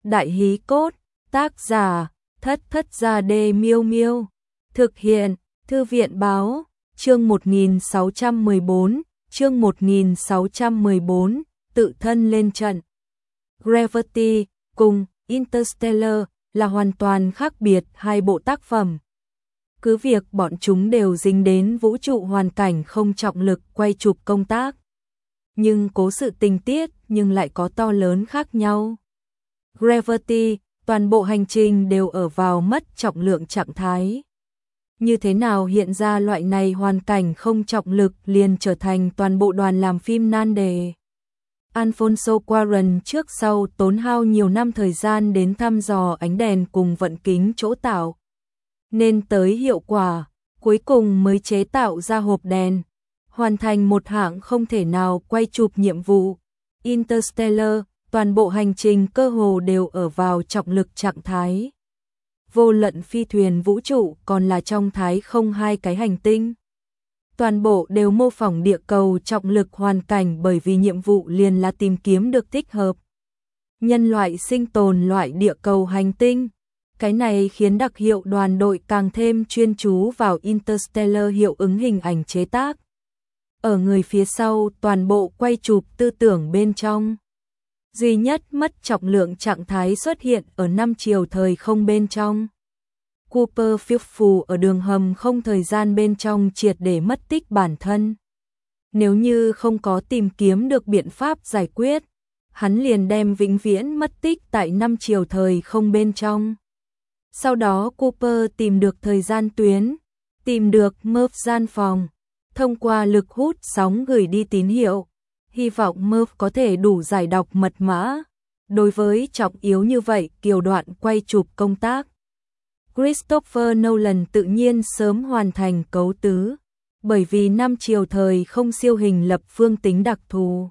Đại hí cốt, tác giả, Thất Gia Đê Miêu Miêu. Thực hiện, Thư viện báo, chương 1614, tự thân lên trận. Gravity, cùng Interstellar, là hoàn toàn khác biệt hai bộ tác phẩm. Cứ việc bọn chúng đều dính đến vũ trụ hoàn cảnh không trọng lực quay chụp công tác. Nhưng cố sự tình tiết nhưng lại có to lớn khác nhau. Gravity, toàn bộ hành trình đều ở vào mất trọng lượng trạng thái. Như thế nào hiện ra loại này hoàn cảnh không trọng lực liền trở thành toàn bộ đoàn làm phim nan đề. Alfonso Cuarón trước sau tốn hao nhiều năm thời gian đến thăm dò ánh đèn cùng vận kính chỗ tạo, nên tới hiệu quả, cuối cùng mới chế tạo ra hộp đèn, hoàn thành một hạng không thể nào quay chụp nhiệm vụ. Interstellar, toàn bộ hành trình cơ hồ đều ở vào trọng lực trạng thái. Vô luận phi thuyền vũ trụ còn là trong thái không hai cái hành tinh. Toàn bộ đều mô phỏng địa cầu trọng lực hoàn cảnh bởi vì nhiệm vụ liền là tìm kiếm được thích hợp nhân loại sinh tồn loại địa cầu hành tinh. Cái này khiến đặc hiệu đoàn đội càng thêm chuyên chú vào Interstellar hiệu ứng hình ảnh chế tác. Ở người phía sau toàn bộ quay chụp tư tưởng bên trong. Duy nhất mất trọng lượng trạng thái xuất hiện ở 5 chiều thời không bên trong. Cooper phiêu phù ở đường hầm không thời gian bên trong triệt để mất tích bản thân. Nếu như không có tìm kiếm được biện pháp giải quyết, hắn liền đem vĩnh viễn mất tích tại 5 chiều thời không bên trong. Sau đó Cooper tìm được thời gian tuyến, tìm được Murph gian phòng, thông qua lực hút sóng gửi đi tín hiệu, hy vọng Murph có thể đủ giải đọc mật mã. Đối với trọng yếu như vậy kiều đoạn quay chụp công tác, Christopher Nolan tự nhiên sớm hoàn thành cấu tứ, bởi vì 5 chiều thời không siêu hình lập phương tính đặc thù.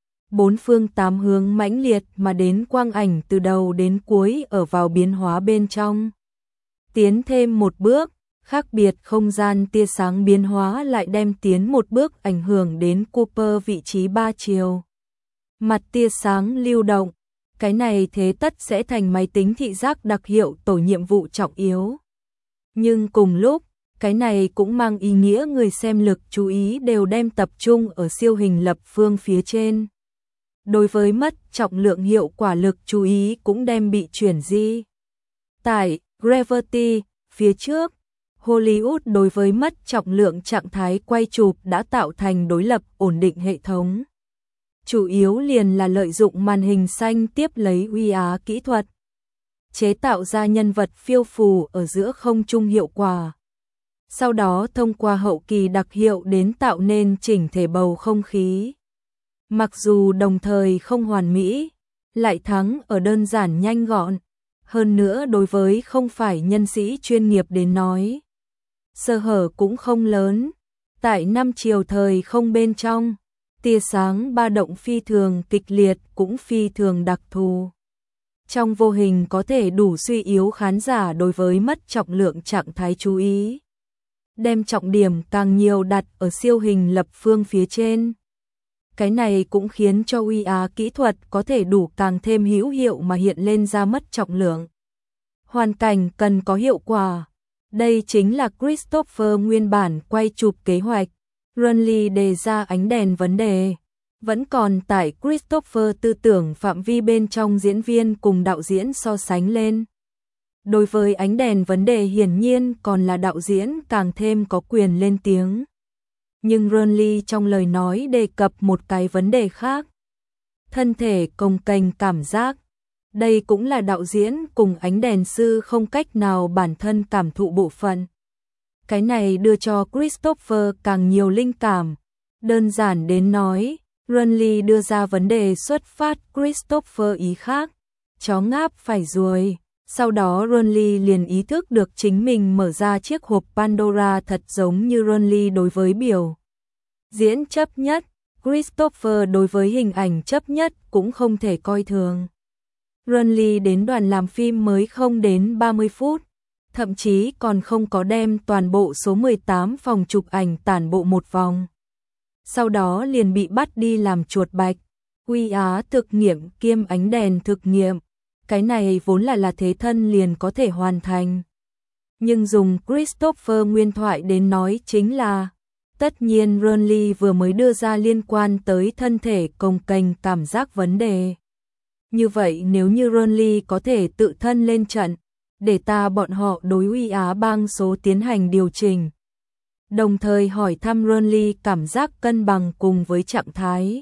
4 phương 8 hướng mãnh liệt mà đến quang ảnh từ đầu đến cuối ở vào biến hóa bên trong. Tiến thêm một bước, khác biệt không gian tia sáng biến hóa lại đem tiến một bước ảnh hưởng đến Cooper vị trí 3 chiều. Mặt tia sáng lưu động, cái này thế tất sẽ thành máy tính thị giác đặc hiệu tổ nhiệm vụ trọng yếu. Nhưng cùng lúc, cái này cũng mang ý nghĩa người xem lực chú ý đều đem tập trung ở siêu hình lập phương phía trên. Đối với mất trọng lượng hiệu quả lực chú ý cũng đem bị chuyển di. Tại Gravity, phía trước, Hollywood đối với mất trọng lượng trạng thái quay chụp đã tạo thành đối lập ổn định hệ thống. Chủ yếu liền là lợi dụng màn hình xanh tiếp lấy uy á kỹ thuật, chế tạo ra nhân vật phiêu phù ở giữa không trung hiệu quả. Sau đó thông qua hậu kỳ đặc hiệu đến tạo nên chỉnh thể bầu không khí. Mặc dù đồng thời không hoàn mỹ, lại thắng ở đơn giản nhanh gọn. Hơn nữa đối với không phải nhân sĩ chuyên nghiệp đến nói, sơ hở cũng không lớn. Tại 5 chiều thời không bên trong, tia sáng ba động phi thường kịch liệt cũng phi thường đặc thù. Trong vô hình có thể đủ suy yếu khán giả đối với mất trọng lượng trạng thái chú ý. Đem trọng điểm càng nhiều đặt ở siêu hình lập phương phía trên. Cái này cũng khiến cho uy á kỹ thuật có thể đủ càng thêm hữu hiệu mà hiện lên ra mất trọng lượng. Hoàn cảnh cần có hiệu quả. Đây chính là Christopher nguyên bản quay chụp kế hoạch. Runley đề ra ánh đèn vấn đề. Vẫn còn tại Christopher tư tưởng phạm vi bên trong diễn viên cùng đạo diễn so sánh lên. Đối với ánh đèn vấn đề hiển nhiên còn là đạo diễn càng thêm có quyền lên tiếng. Nhưng Runley trong lời nói đề cập một cái vấn đề khác. Thân thể cồng kềnh cảm giác. Đây cũng là đạo diễn cùng ánh đèn sư không cách nào bản thân cảm thụ bộ phận. Cái này đưa cho Christopher càng nhiều linh cảm. Đơn giản đến nói, Runley đưa ra vấn đề xuất phát Christopher ý khác. Chó ngáp phải ruồi. Sau đó Runley liền ý thức được chính mình mở ra chiếc hộp Pandora thật giống như Runley đối với biểu diễn chấp nhất. Christopher đối với hình ảnh chấp nhất cũng không thể coi thường. Runley đến đoàn làm phim mới không đến 30 phút, thậm chí còn không có đem toàn bộ số 18 phòng chụp ảnh tản bộ một vòng. Sau đó liền bị bắt đi làm chuột bạch, uy á thực nghiệm kiêm ánh đèn thực nghiệm. Cái này vốn là thế thân liền có thể hoàn thành. Nhưng dùng Christopher nguyên thoại đến nói chính là, tất nhiên Renly vừa mới đưa ra liên quan tới thân thể cồng kềnh cảm giác vấn đề. Như vậy nếu như Renly có thể tự thân lên trận, để ta bọn họ đối Uy Á bang số tiến hành điều chỉnh. Đồng thời hỏi thăm Renly cảm giác cân bằng cùng với trạng thái.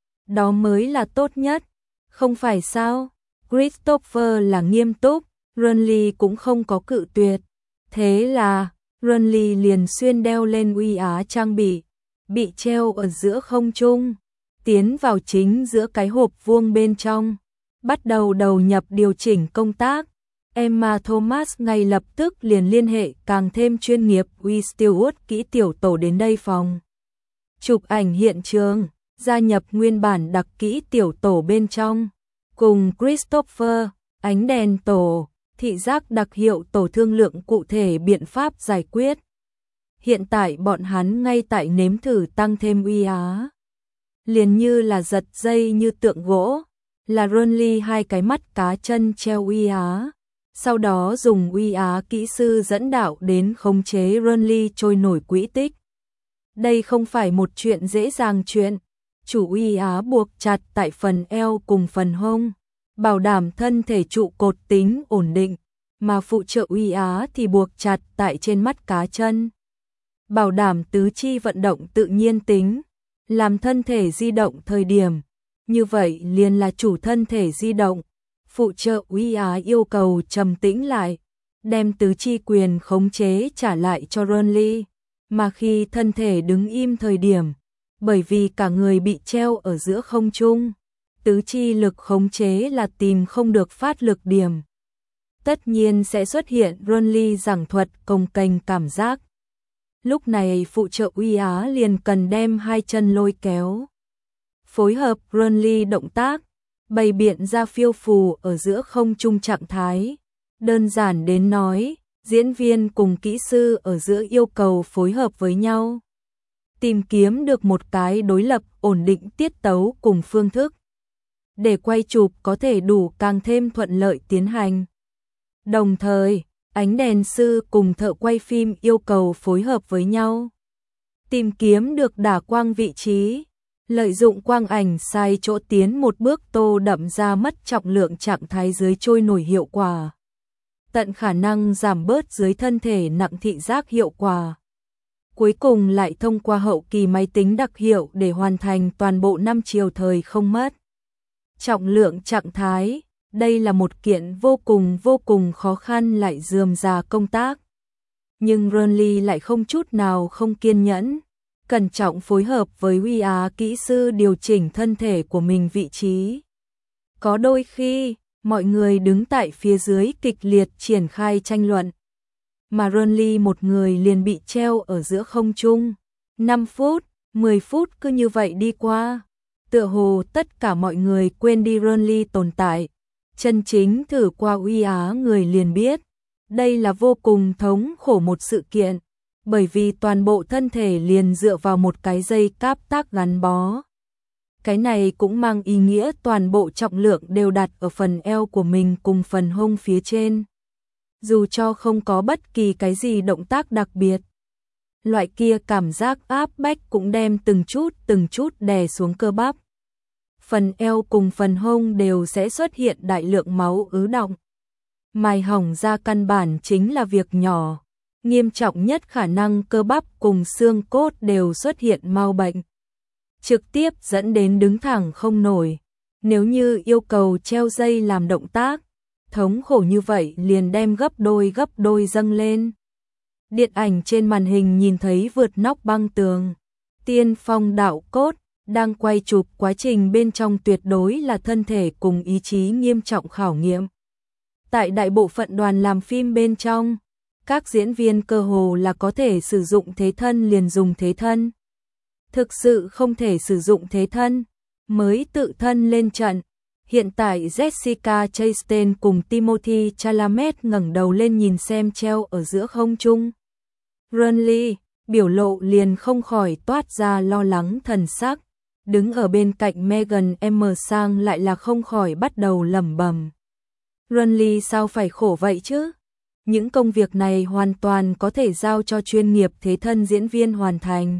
Đó mới là tốt nhất, không phải sao? Christopher là nghiêm túc, Renly cũng không có cự tuyệt. Thế là, Renly liền xuyên đeo lên Uy Á trang bị treo ở giữa không trung, tiến vào chính giữa cái hộp vuông bên trong, bắt đầu đầu nhập điều chỉnh công tác. Emma Thomas ngay lập tức liền liên hệ càng thêm chuyên nghiệp Uy Stewart kỹ tiểu tổ đến đây phòng chụp ảnh hiện trường, gia nhập nguyên bản đặc kỹ tiểu tổ bên trong, cùng Christopher, ánh đèn tổ, thị giác đặc hiệu tổ thương lượng cụ thể biện pháp giải quyết. Hiện tại bọn hắn ngay tại nếm thử tăng thêm Uy Á. Liền như là giật dây như tượng gỗ, là Renly hai cái mắt cá chân treo Uy Á. Sau đó dùng Uy Á kỹ sư dẫn đạo đến khống chế Renly trôi nổi quỹ tích. Đây không phải một chuyện dễ dàng chuyện. Chủ Uy Á buộc chặt tại phần eo cùng phần hông, bảo đảm thân thể trụ cột tính ổn định, mà phụ trợ Uy Á thì buộc chặt tại trên mắt cá chân, bảo đảm tứ chi vận động tự nhiên tính, làm thân thể di động thời điểm. Như vậy liền là chủ thân thể di động, phụ trợ Uy Á yêu cầu trầm tĩnh lại, đem tứ chi quyền khống chế trả lại cho Renly, mà khi thân thể đứng im thời điểm, bởi vì cả người bị treo ở giữa không trung, tứ chi lực khống chế là tìm không được phát lực điểm. Tất nhiên sẽ xuất hiện Renly giảng thuật cồng kềnh cảm giác. Lúc này phụ trợ Uy Á liền cần đem hai chân lôi kéo, phối hợp Renly động tác, bày biện ra phiêu phù ở giữa không trung trạng thái. Đơn giản đến nói, diễn viên cùng kỹ sư ở giữa yêu cầu phối hợp với nhau, tìm kiếm được một cái đối lập ổn định tiết tấu cùng phương thức, để quay chụp có thể đủ càng thêm thuận lợi tiến hành. Đồng thời, ánh đèn sư cùng thợ quay phim yêu cầu phối hợp với nhau, tìm kiếm được đả quang vị trí, lợi dụng quang ảnh sai chỗ tiến một bước tô đậm ra mất trọng lượng trạng thái dưới trôi nổi hiệu quả, tận khả năng giảm bớt dưới thân thể nặng thị giác hiệu quả. Cuối cùng lại thông qua hậu kỳ máy tính đặc hiệu để hoàn thành toàn bộ 5 chiều thời không mất trọng lượng trạng thái. Đây là một kiện vô cùng khó khăn lại rườm rà công tác. Nhưng Renly lại không chút nào không kiên nhẫn, cẩn trọng phối hợp với Uy Á kỹ sư điều chỉnh thân thể của mình vị trí. Có đôi khi, mọi người đứng tại phía dưới kịch liệt triển khai tranh luận, mà Renly một người liền bị treo ở giữa không trung. 5 phút, 10 phút cứ như vậy đi qua. Tựa hồ tất cả mọi người quên đi Renly tồn tại. Chân chính thử qua Uy Á người liền biết, đây là vô cùng thống khổ một sự kiện, bởi vì toàn bộ thân thể liền dựa vào một cái dây cáp tác gắn bó. Cái này cũng mang ý nghĩa toàn bộ trọng lượng đều đặt ở phần eo của mình cùng phần hông phía trên. Dù cho không có bất kỳ cái gì động tác đặc biệt, loại kia cảm giác áp bách cũng đem từng chút đè xuống cơ bắp. Phần eo cùng phần hông đều sẽ xuất hiện đại lượng máu ứ đọng. Mài hỏng da căn bản chính là việc nhỏ, nghiêm trọng nhất khả năng cơ bắp cùng xương cốt đều xuất hiện mau bệnh, trực tiếp dẫn đến đứng thẳng không nổi. Nếu như yêu cầu treo dây làm động tác, thống khổ như vậy liền đem gấp đôi dâng lên. Điện ảnh trên màn hình nhìn thấy vượt nóc băng tường, tiên phong đạo cốt, đang quay chụp quá trình bên trong tuyệt đối là thân thể cùng ý chí nghiêm trọng khảo nghiệm. Tại đại bộ phận đoàn làm phim bên trong, các diễn viên cơ hồ là có thể sử dụng thế thân liền dùng thế thân. Thực sự không thể sử dụng thế thân, mới tự thân lên trận. Hiện tại Jessica Chastain cùng Timothy Chalamet ngẩng đầu lên nhìn xem treo ở giữa không trung Renly, biểu lộ liền không khỏi toát ra lo lắng thần sắc. Đứng ở bên cạnh Megan M. Sang lại là không khỏi bắt đầu lẩm bẩm. Renly sao phải khổ vậy chứ? Những công việc này hoàn toàn có thể giao cho chuyên nghiệp thế thân diễn viên hoàn thành.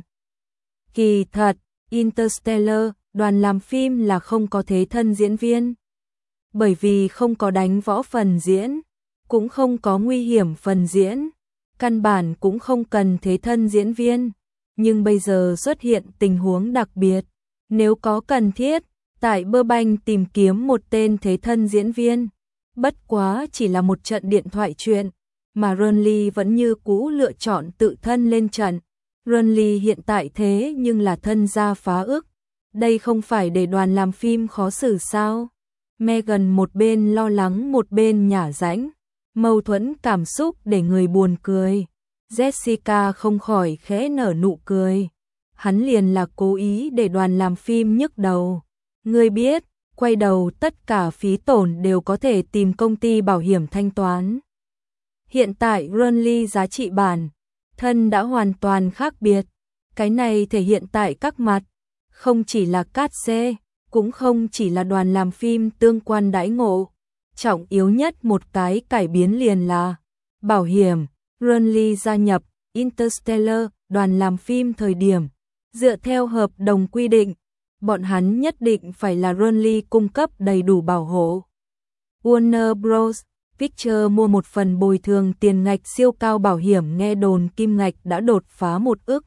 Kỳ thật, Interstellar, đoàn làm phim là không có thế thân diễn viên. Bởi vì không có đánh võ phần diễn, cũng không có nguy hiểm phần diễn, căn bản cũng không cần thế thân diễn viên. Nhưng bây giờ xuất hiện tình huống đặc biệt, nếu có cần thiết, tại Burbank tìm kiếm một tên thế thân diễn viên. Bất quá chỉ là một trận điện thoại chuyện, mà Renly vẫn như cũ lựa chọn tự thân lên trận. Renly hiện tại thế nhưng là thân gia phá ức. Đây không phải để đoàn làm phim khó xử sao? Megan một bên lo lắng một bên nhả rãnh, mâu thuẫn cảm xúc để người buồn cười. Jessica không khỏi khẽ nở nụ cười. Hắn liền là cố ý để đoàn làm phim nhức đầu. Ngươi biết, quay đầu tất cả phí tổn đều có thể tìm công ty bảo hiểm thanh toán. Hiện tại Renly giá trị bản thân đã hoàn toàn khác biệt. Cái này thể hiện tại các mặt, không chỉ là cát xê, cũng không chỉ là đoàn làm phim tương quan đãi ngộ. Trọng yếu nhất một cái cải biến liền là bảo hiểm. Renly gia nhập Interstellar, đoàn làm phim thời điểm dựa theo hợp đồng quy định, bọn hắn nhất định phải là Renly cung cấp đầy đủ bảo hộ. Warner Bros. Pictures mua một phần bồi thường tiền ngạch siêu cao bảo hiểm, nghe đồn kim ngạch đã đột phá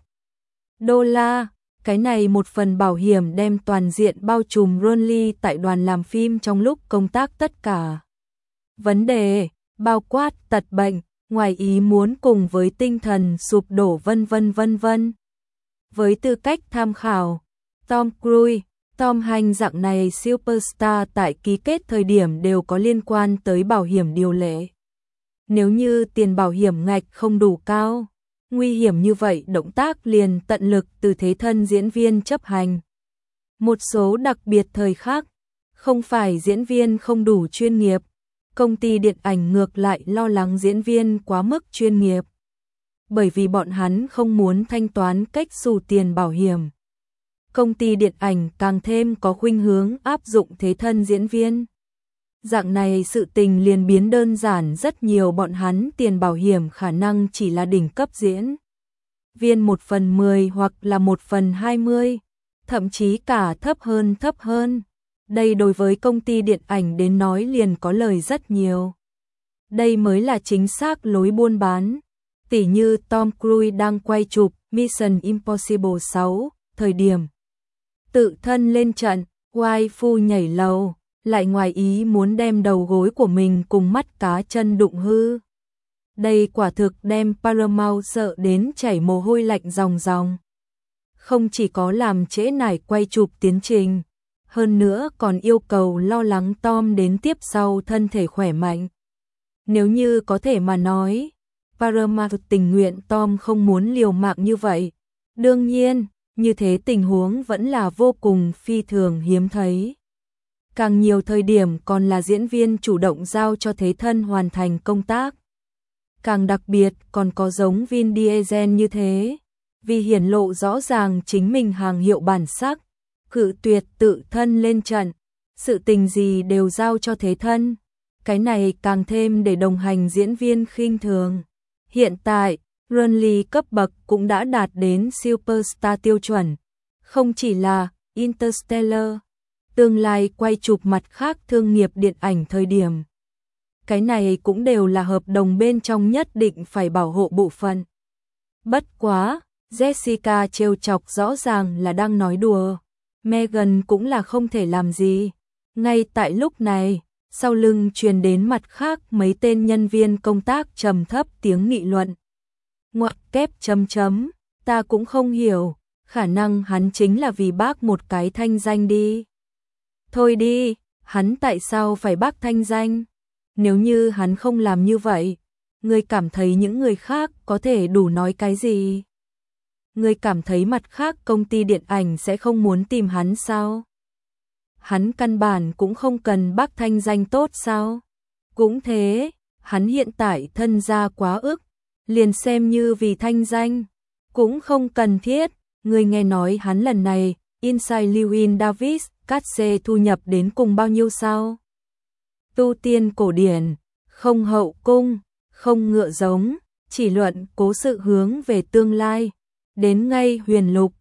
$1 ức. Cái này một phần bảo hiểm đem toàn diện bao trùm Renly tại đoàn làm phim trong lúc công tác tất cả vấn đề, bao quát tật bệnh, ngoài ý muốn cùng với tinh thần sụp đổ vân vân. Với tư cách tham khảo, Tom Cruise, Tom Hanks dạng này superstar tại ký kết thời điểm đều có liên quan tới bảo hiểm điều lệ. Nếu như tiền bảo hiểm ngạch không đủ cao, nguy hiểm như vậy động tác liền tận lực từ thế thân diễn viên chấp hành. Một số đặc biệt thời khắc, không phải diễn viên không đủ chuyên nghiệp, công ty điện ảnh ngược lại lo lắng diễn viên quá mức chuyên nghiệp. Bởi vì bọn hắn không muốn thanh toán cách xù tiền bảo hiểm. Công ty điện ảnh càng thêm có khuynh hướng áp dụng thế thân diễn viên. Dạng này sự tình liền biến đơn giản rất nhiều, bọn hắn tiền bảo hiểm khả năng chỉ là đỉnh cấp diễn viên 1/10 hoặc là 1/20, thậm chí cả thấp hơn. Đây đối với công ty điện ảnh đến nói liền có lời rất nhiều. Đây mới là chính xác lối buôn bán. Tỉ như Tom Cruise đang quay chụp Mission Impossible 6, thời điểm tự thân lên trận, waifu nhảy lầu, lại ngoài ý muốn đem đầu gối của mình cùng mắt cá chân đụng hư. Đây quả thực đem Paramount sợ đến chảy mồ hôi lạnh ròng ròng. Không chỉ có làm trễ nải quay chụp tiến trình, hơn nữa còn yêu cầu lo lắng Tom đến tiếp sau thân thể khỏe mạnh. Nếu như có thể mà nói, Paramount tình nguyện Tom không muốn liều mạng như vậy. Đương nhiên, như thế tình huống vẫn là vô cùng phi thường hiếm thấy. Càng nhiều thời điểm còn là diễn viên chủ động giao cho thế thân hoàn thành công tác. Càng đặc biệt còn có giống Vin Diesel như thế, vì hiển lộ rõ ràng chính mình hàng hiệu bản sắc, cự tuyệt tự thân lên trận, sự tình gì đều giao cho thế thân. Cái này càng thêm để đồng hành diễn viên khinh thường. Hiện tại, Renly cấp bậc cũng đã đạt đến superstar tiêu chuẩn, không chỉ là Interstellar, tương lai quay chụp mặt khác thương nghiệp điện ảnh thời điểm. Cái này cũng đều là hợp đồng bên trong nhất định phải bảo hộ bộ phận. Bất quá, Jessica trêu chọc rõ ràng là đang nói đùa. Megan cũng là không thể làm gì. Ngay tại lúc này, sau lưng truyền đến mặt khác mấy tên nhân viên công tác trầm thấp tiếng nghị luận. Ngoặc kép chấm, ta cũng không hiểu, khả năng hắn chính là vì bác một cái thanh danh đi. Thôi đi, hắn tại sao phải bác thanh danh? Nếu như hắn không làm như vậy, ngươi cảm thấy những người khác có thể đủ nói cái gì? Ngươi cảm thấy mặt khác công ty điện ảnh sẽ không muốn tìm hắn sao? Hắn căn bản cũng không cần bác thanh danh tốt sao? Cũng thế, hắn hiện tại thân gia quá ức, liền xem như vì thanh danh, cũng không cần thiết. Ngươi nghe nói hắn lần này, Inside Llewyn Davis, cát xê thu nhập đến cùng bao nhiêu sao? tu tiên cổ điển, không hậu cung, không ngựa giống, chỉ luận cố sự hướng về tương lai. Đến ngay Huyền Lục,